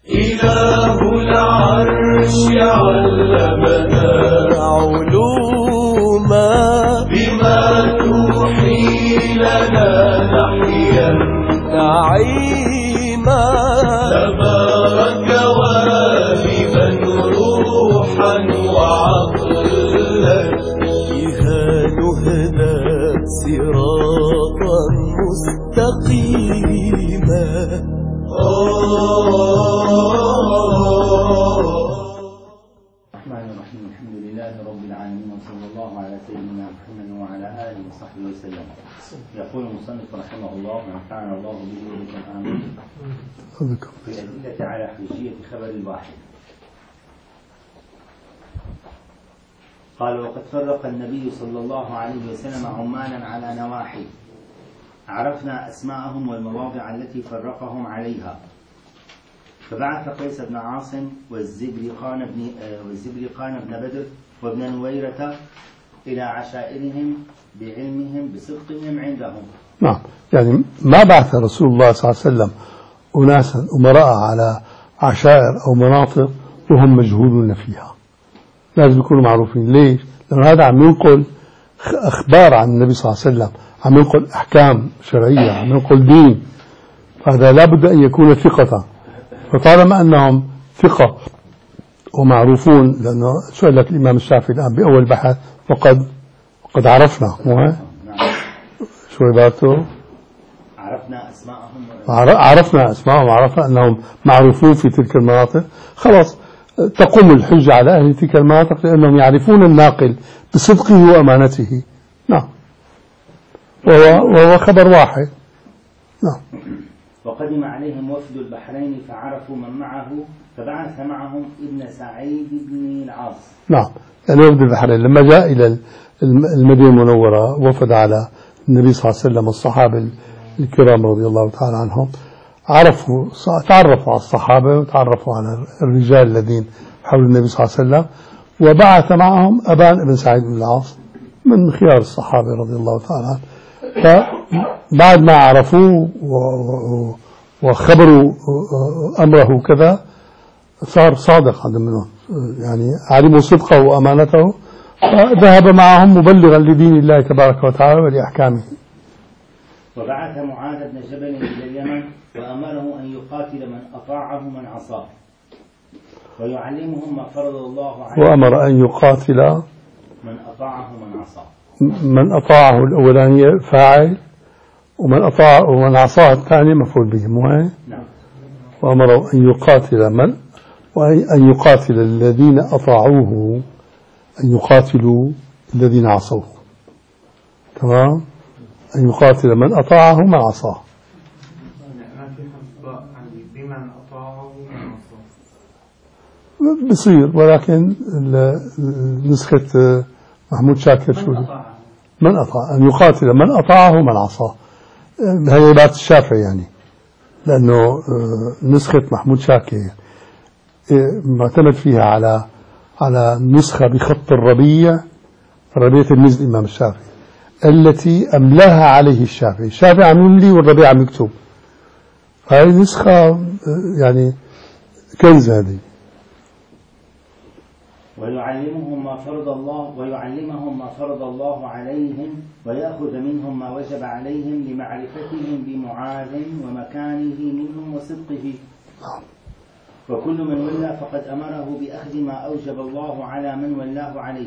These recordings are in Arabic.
إله العرش علمنا علوما بما توحي لنا نحيا نعيما تبارك والبا روحا وعقلا بها نهدى صراطا مستقيما. الرحمن الرحيم. الحمد لله رب العالمين، وصلى الله على سيدنا محمد وعلى آله وصحبه وسلم. يقول المصنف رحمه الله ونفعنا الله به وبكم آمين. في الأدلة على حجية خبر الواحد قال: وقد فرق النبي صلى الله عليه وسلم عمالا على نواحي، عرفنا أسماءهم والمواضع التي فرقهم عليها، فبعث قيس بن عاصم والزبرقان بن بدر وابن نويرة إلى عشائرهم بعلمهم بصدقهم عندهم. نعم، يعني ما بعث رسول الله صلى الله عليه وسلم أناسا أمراء على عشائر أو مناطق وهم مجهولون فيها، لازم يكونوا معروفين. ليش؟ لأن هذا عم ينقل أخبار عن النبي صلى الله عليه وسلم، عم ينقل أحكام شرعية، عم ينقل دين، فهذا لابد أن يكون ثقة. فطالما أنهم ثقة ومعروفون، لأنه سئلت الإمام الشافعي الآن بأول بحث وقد عرفنا، مو هيك؟ شو عبارته؟ عرفنا أسماءهم وعرفنا أنهم معروفون في تلك المناطق. خلاص تقوم الحجة على أهل تلك المناطق لأنهم يعرفون الناقل بصدقه وأمانته. نعم، وهو خبر واحد. نعم. وقدم عليهم وفد البحرين فعرفوا من معه، فبعث معهم ابن سعيد بن العاص. نعم، يعني وفد البحرين لما جاء إلى المدينة المنورة وفد على النبي صلى الله عليه وسلم والصحابة الكرام رضي الله تعالى عنهم، تعرفوا على الصحابة وتعرفوا على الرجال الذين حول النبي صلى الله عليه وسلم، وبعث معهم أبان ابن سعيد بن العاص من خيار الصحابة رضي الله تعالى عنهم. فبعد ما عرفوه وخبروا أمره كذا، صار صادق عند منهم، يعني علموا صدقه وأمانته، فذهب معهم مبلغا لدين الله تبارك وتعالى ولأحكامه. وبعث معاذ بن جبل إلى اليمن وأمره أن يقاتل من أطاعه من عصاه ويعلمهم ما فرض الله عليه. وأمر أن يقاتل من أطاعه من عصاه. من أطاعه الأولانية فاعل، ومن عصاه الثاني مفعول به، مو هيك؟ نعم. وأمر أن يقاتل الذين أطاعوه، أن يقاتلوا الذين عصوه. تمام؟ أن يقاتل من أطاعه من عصاه. بمن أطاعه من عصاه بصير، ولكن نسخة محمود شاكر شو من أطاع، أن يقاتل من أطاعه من عصاه. هي عبارة الشافعي يعني، لأنه نسخة محمود شاكر معتمد فيها على نسخة بخط الربيع تلميذ الإمام الشافعي التي أملاها عليه الشافعي عم يملي والربيع عم يكتب. هاي نسخة يعني كنز هذه. ويعلمهم ما فرض الله عليهم ويأخذ منهم ما وجب عليهم لمعرفتهم بمعاذ ومكانه منهم وصدقه. وكل من ولى فقد أمره بأخذ ما أوجب الله على من ولاه عليه،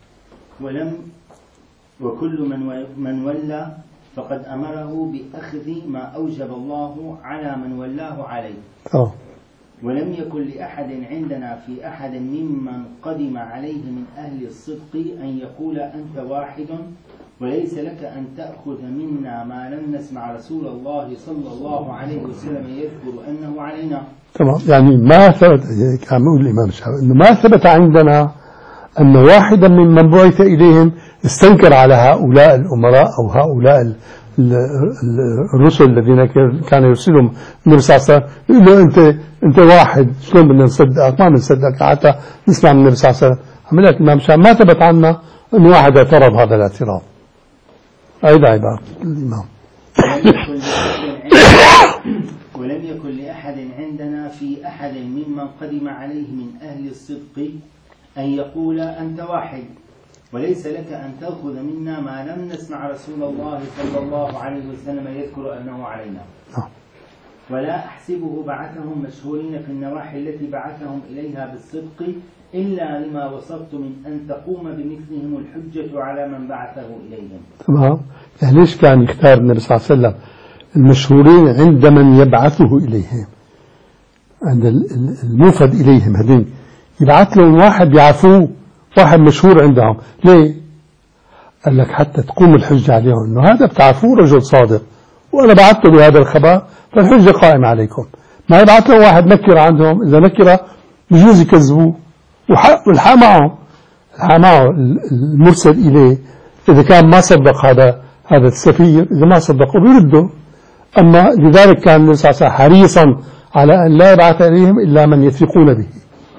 وكل من ولى فقد أمره بأخذ ما أوجب الله على من ولاه عليه. ولم يكن لأحد عندنا في أحد ممن قدم عليه من أهل الصدق أن يقول أنت واحد، وليس لك أن تأخذ منا ما لم نسمع رسول الله صلى الله عليه وسلم يذكر أنه علينا. تمام، يعني ما ثبت، كان يقول الإمام الشافعي إنه ما ثبت عندنا أن واحدا ممن بعث إليهم استنكر على هؤلاء الأمراء أو هؤلاء الرسل الذين كان يرسلهم النبي صلى الله عليه وسلم، يقول له أنت واحد، شلون بدنا نصدقك؟ ما بنصدقك حتى نسمع من النبي صلى الله عليه وسلم. عملت الإمام الشافعي ما ثبت عنا أن واحد اعترض هذا الاعتراض. هذا عبارة الإمام. ولم يكن لأحد عندنا في أحد ممن قدم عليه من أهل الصدق أن يقول أنت واحد، وليس لك أن تأخذ منا ما لم نسمع رسول الله صلى الله عليه وسلم يذكر أنه علينا. ولا أحسبه بعثهم مشهورين في النواحي التي بعثهم إليها بالصدق إلا لما وصفت من أن تقوم بمثلهم الحجة على من بعثه إليهم. تمام. يعني ليش كان يختار النبي صلى الله عليه وسلم المشهورين عند من يبعثه إليهم، عند الموفد إليهم هذين يبعث لهم واحد يعرفوه، واحد مشهور عندهم. ليه؟ قال لك حتى تقوم الحجة عليهم إنه هذا بتعرفوه رجل صادق وأنا بعثته بهذا الخبر فالحجة قائمة عليكم. ما يبعث لهم واحد نكر عندهم، إذا نكر بجوز يكذبوه والحق معه المرسل إليه إذا كان ما صدق هذا السفير، إذا ما صدقوا بيرده. أما لذلك كان النبي صلى الله عليه وسلم حريصا على أن لا يبعث إليهم إلا من يثقون به.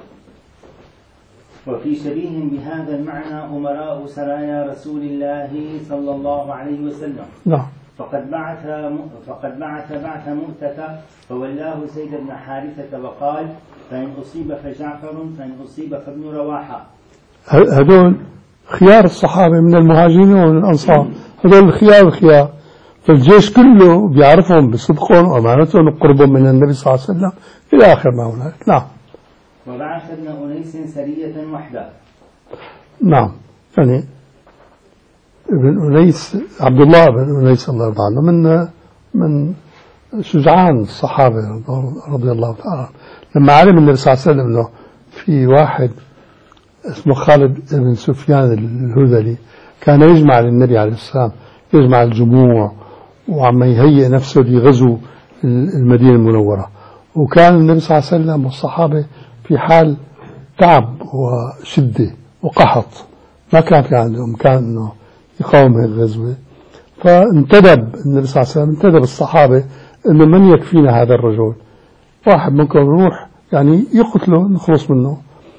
وفي شبيه بهذا المعنى أمراء سرايا رسول الله صلى الله عليه وسلم. نعم. فقد بعث مؤتة فولاه زيد بن حارثة وقال فإن أصيب فجعفر فإن أصيب فابن رواحة. هذول خيار الصحابة من المهاجرين ومن الأنصار، هذول الخيار فالجيش كله بيعرفهم بصدقهم وأمانتهم وقربهم من النبي صلى الله عليه وسلم إلى آخر ما هناك. نعم. وبعث ابن أنيس سرية وحده. نعم. يعني ابن أنيس عبد الله بن أنيس الله يرضى عنه من شجعان الصحابة رضي الله تعالى. لما علم النبي صلى الله عليه وسلم أنه في واحد اسمه خالد بن سفيان الهذلي كان يجمع للنبي عليه السلام، يجمع الجموع وعم يهيئ نفسه لغزو المدينة المنورة، وكان النبي صلى الله عليه وسلم والصحابة في حال تعب وشدة وقحط، ما كان في عندهم كان انه يقاوم هذه الغزوة. فانتدب النبي صلى الله عليه وسلم، انتدب الصحابة انه من يكفينا هذا الرجل، واحد منكم يروح يعني يقتله نخلص منه.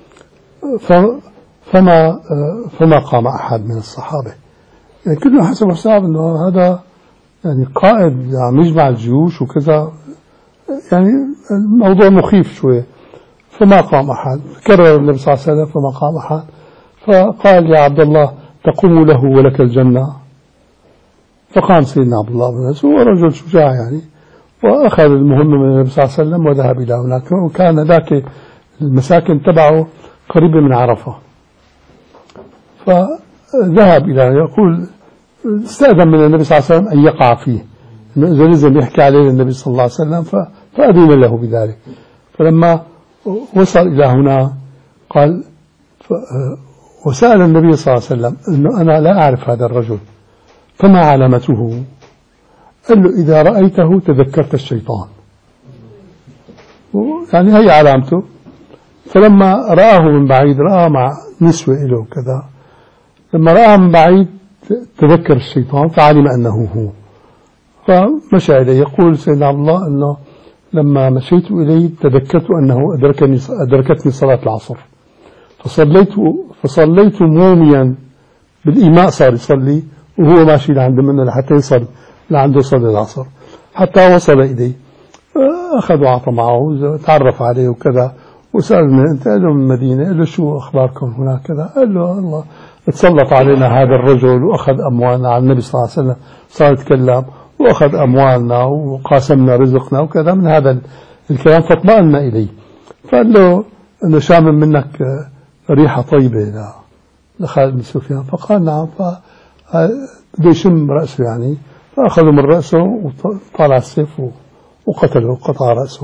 فما قام أحد من الصحابة، يعني كله حسب حساب انه هذا يعني قائد عم يجمع الجيوش وكذا، يعني الموضوع مخيف شوية. فما قام أحد، كرر النبي صلى الله عليه وسلم فما قام أحد، فقال يا عبد الله تقوم له ولك الجنة. فقام سيدنا عبد الله بن مسعود، هو رجل شجاع يعني، وأخذ المهمة من النبي صلى الله عليه وسلم وذهب إلى هناك. وكان ذاك المساكن تبعه قريبة من عرفة، فذهب إلى يقول استأذن من النبي صلى الله عليه وسلم أن يقع فيه، إذا لازم يحكي عليه النبي صلى الله عليه وسلم، فأذن له بذلك. فلما وصل إلى هنا قال وسأل النبي صلى الله عليه وسلم إنه أنا لا أعرف هذا الرجل فما علامته؟ قال له إذا رأيته تذكرت الشيطان، يعني هي علامته. فلما رآه من بعيد، رأى مع نسوة له كذا، لما رآه من بعيد تذكر الشيطان فعلم أنه هو، فمشى إليه. يقول سيدنا عبد الله أنه لما مشيت إليه تذكرت أنه أدركتني صلاة العصر، فصليت موميا بالإيماء، صار يصلي وهو ماشي لعند منه لحتى يصل لعنده صلي العصر، حتى وصل إليه أخذ وعطى معه، تعرف عليه وكذا، وسألنا أنت؟ قال له من المدينة. قال له شو أخباركم هناك كذا؟ قال له الله تسلط علينا هذا الرجل وأخذ أموالنا، على النبي صلى الله عليه وسلم صار يتكلم، وأخذ أموالنا وقاسمنا رزقنا وكذا من هذا الكلام. فاطمأنا إليه، فقال له أنه شامم منك ريحة طيبة لخالد بن سفيان. فقال نعم. فبده يشم رأسه يعني، فأخذوا من رأسه وطالع السيف وقتله، قطع رأسه.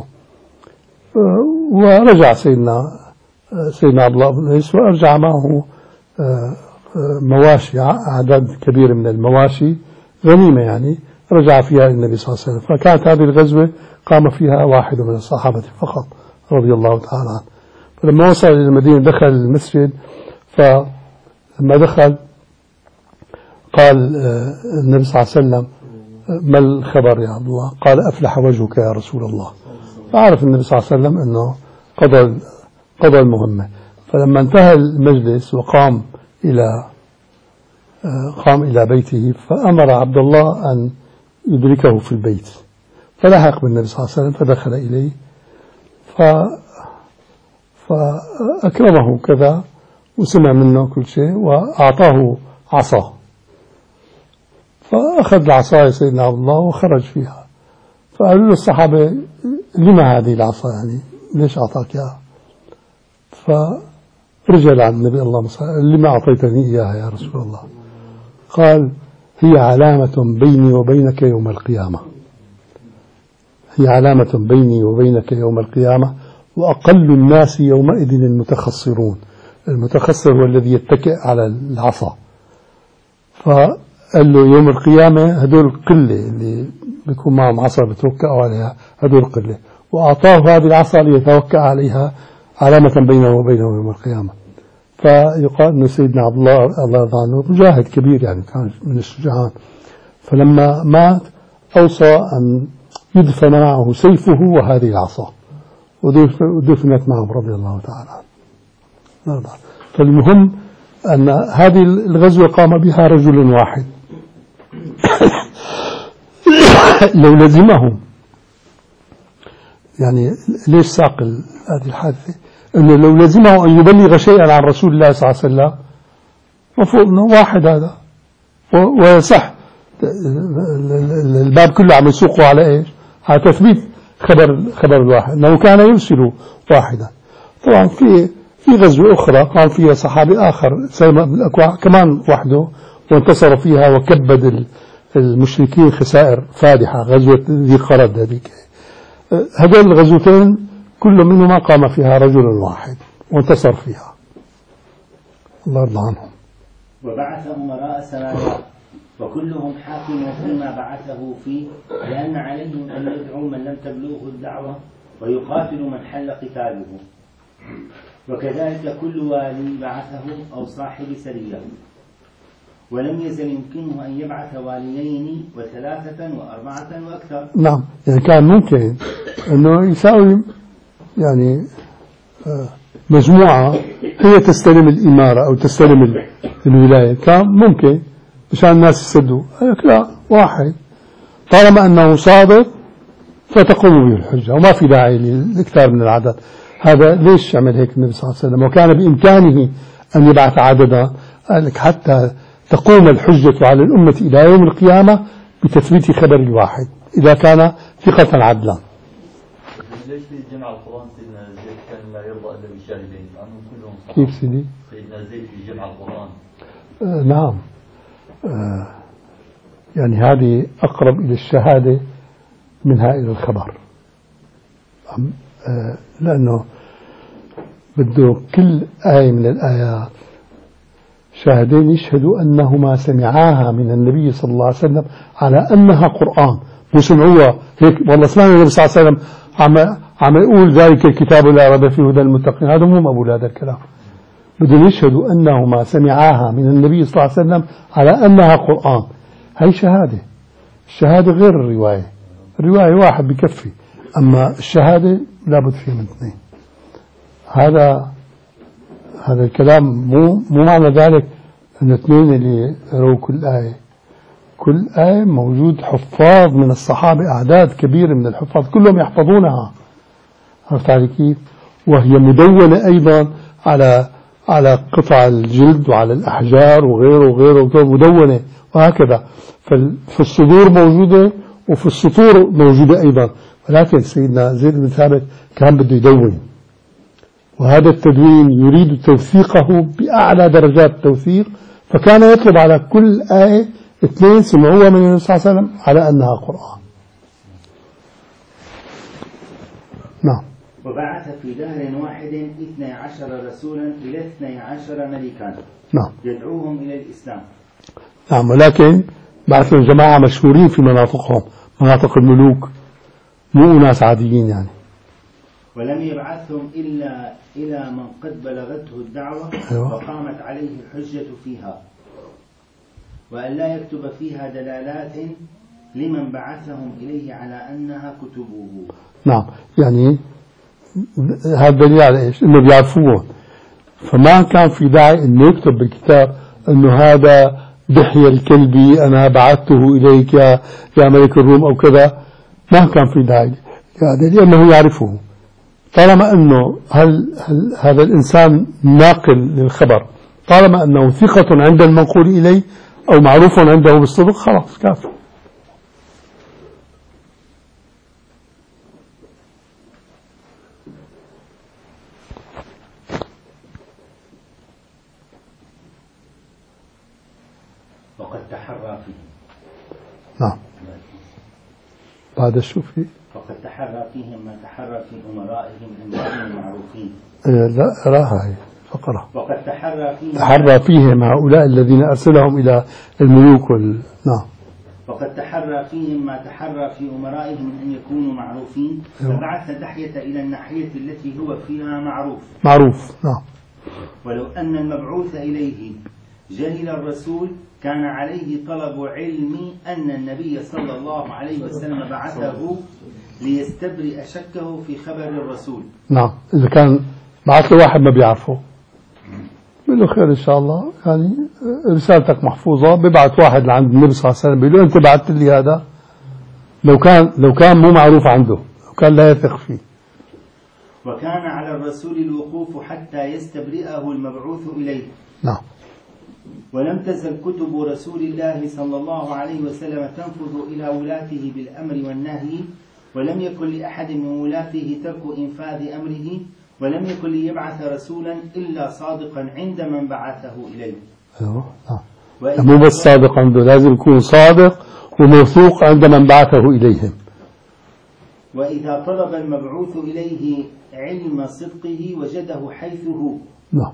ورجع سيدنا عبد الله بن أنيس وأرجع معه مواشي، أعداد كبيرة من المواشي غنيمة يعني، رجع فيها النبي صلى الله عليه وسلم. فكانت هذه الغزوة قام فيها واحد من الصحابة فقط رضي الله تعالى عنه. فلما وصل إلى المدينة دخل المسجد، فلما دخل قال النبي صلى الله عليه وسلم ما الخبر يا عبد الله؟ قال أفلح وجهك يا رسول الله. فعرف النبي صلى الله عليه وسلم أنه قضى المهمة. فلما انتهى المجلس وقام إلى بيته، فأمر عبد الله أن يدركه في البيت، فلحق بالنبي صلى الله عليه وسلم فدخل إليه فأكرمه كذا وسمع منه كل شيء وأعطاه عصا، فأخذ العصا سيدنا عبد الله وخرج فيها. فقالوا له الصحابة لما هذه العصا، يعني ليش أعطاك إياها؟ فرجع عن النبي اللهم صل لما أعطيتني إياها يا رسول الله؟ قال هي علامة بيني وبينك يوم القيامة، هي علامة بيني وبينك يوم القيامة، وأقل الناس يومئذ المتخصرون. المتخصر هو الذي يتكئ على العصا. فقال له يوم القيامة هدول القلة اللي بيكون معهم عصا بتوكأوا عليها، هدول القلة، وأعطاه هذه العصا ليتوكأ عليها علامة بينه وبينه يوم القيامة. فيقال أن سيدنا عبد الله الله يرضى عنه مجاهد كبير، يعني كان من الشجعان، فلما مات أوصى أن يدفن معه سيفه وهذه العصا، ودفنت معه رضي الله تعالى عنه. فالمهم أن هذه الغزوة قام بها رجل واحد لو لزمهم، يعني ليش ساق هذه الحادثة؟ أنه لو لزمه أن يبلغ شيئا عن رسول الله صلى الله عليه وسلم، مفروض أنه واحد هذا، وصح الباب كله عم يسوقه على إيش؟ على تثبيت خبر الواحد، أنه كان يرسل واحدا. طبعا في غزوة أخرى قام فيها صحابي آخر سلمة بن الأكوع كمان وحده، وانتصر فيها وكبد المشركين خسائر فادحة، غزوة ذي قرد هذيك. هذول الغزوتين كل منهما قام فيها رجل واحد وانتصر فيها، الله يرضى عنهم. وبعث أمراء سرايا وكلهم حاكم فيما بعثه فيه، لأن عليهم أن يدعوا من لم تبلغه الدعوة ويقاتلوا من حل قتاله. وكذلك كل والي بعثه أو صاحب سرية، ولم يزل يمكنه أن يبعث واليين وثلاثة وأربعة وأكثر. نعم، يعني كان ممكن أنه يساوي يعني مجموعة هي تستلم الإمارة أو تستلم الولاية، كان ممكن مشان الناس يسدوا. لا، واحد طالما أنه صادق فتقوم به الحجة وما في داعي للإكثار من العدد. هذا ليش عمل هيك النبي صلى الله عليه وسلم؟ وكان بإمكانه أن يبعث عددا، قال لك حتى تقوم الحجة على الأمة إلى يوم القيامة بتثبيت خبر الواحد إذا كان ثقة عدلا. ليش في جمع القرآن سيدنا زيد كان لا يرضى إلا بالشاهدين؟ لأنهم كلهم صحابة. كيف سيدي؟ سيدنا زيد في جمع القرآن. نعم، يعني هذه أقرب إلى الشهادة منها إلى الخبر، لأنه بده كل آية من الآيات شاهدين يشهدوا أنهما سمعاها من النبي صلى الله عليه وسلم على أنها قرآن، مو سمعوها هيك والله سمعنا النبي صلى الله عليه وسلم عم يقول ذلك الكتاب لا ريب فيه هدى للمتقين. هذا مو مقبول هذا الكلام. بدهم يشهدوا أنهما سمعاها من النبي صلى الله عليه وسلم على أنها قرآن. هي شهادة. الشهادة غير الرواية. الرواية واحد بكفي، أما الشهادة لابد فيها من اثنين. هذا الكلام مو معنى ذلك أن اثنين اللي يروا كل آية موجود حفاظ من الصحابة، أعداد كبيرة من الحفاظ كلهم يحفظونها. عرفت علي كيف؟ وهي مدونة أيضا على قطع الجلد وعلى الأحجار وغيره مدونة، وهكذا. في الصدور موجودة وفي السطور موجودة أيضا، ولكن سيدنا زيد بن ثابت كان بده يدون، وهذا التدوين يريد توثيقه بأعلى درجات التوثيق، فكان يطلب على كل آية اثنين سمعوها من النبي صلى الله عليه وسلم على أنها قرآن. نعم. وبعث في دهر واحد 12 رسولا إلى 12 ملكا، نعم، يدعوهم إلى الإسلام. نعم، ولكن بعثوا جماعة مشهورين في مناطقهم، مناطق الملوك، مو ناس عاديين يعني. ولم يبعثهم إلا إلى من قد بلغته الدعوة وقامت عليه الحجة فيها، وأن لا يكتب فيها دلالات لمن بعثهم إليه على أنها كتبه. نعم، يعني هذا دليل على إيش؟ إنه بيعرفوه، فما كان في داعي إنه يكتب بالكتاب إنه هذا دحية الكلبي أنا بعثته إليك يا ملك الروم أو كذا. ما كان في داعي لأنه يعرفه. طالما أنه هل هذا الإنسان ناقل للخبر، طالما أنه ثقة عند المنقول إليه أو معروف عنده بالصدق، خلاص كافي. وقد تحرى فيه. نعم. بعد شو في؟ وقد تحرى فيهم ما تحرى في أمرائهم أن يكونوا معروفين. لا أراها هي فقرة. وقد تحرى فيهم هؤلاء الذين أرسلهم إلى الملوك نعم. وقد تحرى فيهم ما تحرى في أمرائهم أن يكونوا معروفين، فبعث دحية إلى الناحية التي هو فيها معروف. نعم. ولو أن المبعوث إليه جهل الرسول كان عليه طلب علم أن النبي صلى الله عليه وسلم بعثه ليستبرئ شكه في خبر الرسول. نعم. إذا كان بعث له واحد ما بيعرفه بيقول له خير إن شاء الله، يعني رسالتك محفوظة، ببعث واحد لعند النبي صلى الله عليه وسلم بيقول له أنت بعثت لي هذا، لو كان مو معروف عنده، لو كان لا يثق فيه. وكان على الرسول الوقوف حتى يستبرئه المبعوث إليه. نعم. ولم تزل كتب رسول الله صلى الله عليه وسلم تنفذ إلى ولاته بالأمر والنهي، ولم يكن لأحد من ولاته ترك إنفاذ أمره، ولم يكن ليبعث رسولا إلا صادقا عند من بعثه إليه. أيوه. نعم. مو بس صادق عنده، لازم يكون صادق وموثوق عند من بعثه إليهم. وإذا طلب المبعوث إليه علم صدقه وجده حيث هو. نعم.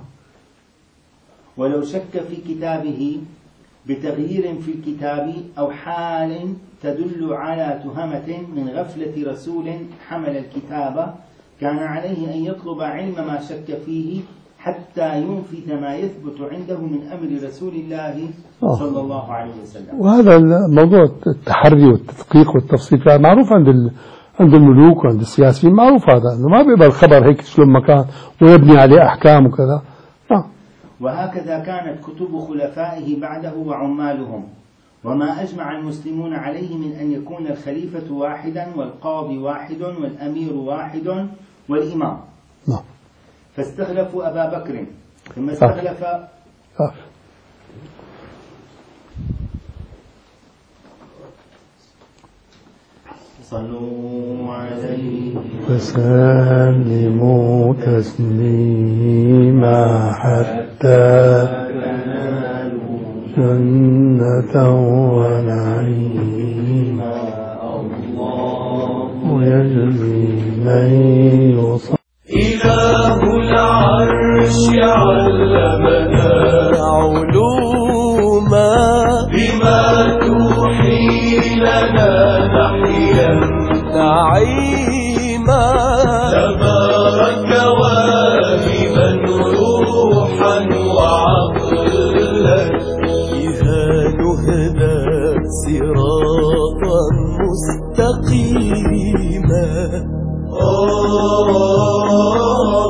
ولو شك في كتابه بتغيير في الكتاب أو حال تدل على تهمة من غفلة رسول حمل الكتاب، كان عليه أن يطلب علم ما شك فيه حتى ينفذ ما يثبت عنده من أمر رسول الله صلى الله عليه وسلم. وهذا الموضوع التحري والتدقيق والتفصيل معروف عند الملوك وعند السياسيين، معروف هذا، أنه ما بيقبل خبر هيك شلون ما كان ويبني عليه أحكام وكذا. وهكذا كانت كتب خلفائه بعده وعمالهم، وما أجمع المسلمون عليه من أن يكون الخليفة واحدا والقاضي واحد والأمير واحد والإمام. فاستخلفوا أبا بكر ثم استخلف صلوا عليه وسلموا تسليما حتى جنة ونعيما. الله يجزي من يصلي. إله العرش علمنا علوما بما توحي لنا نحيا نعيما. تبارك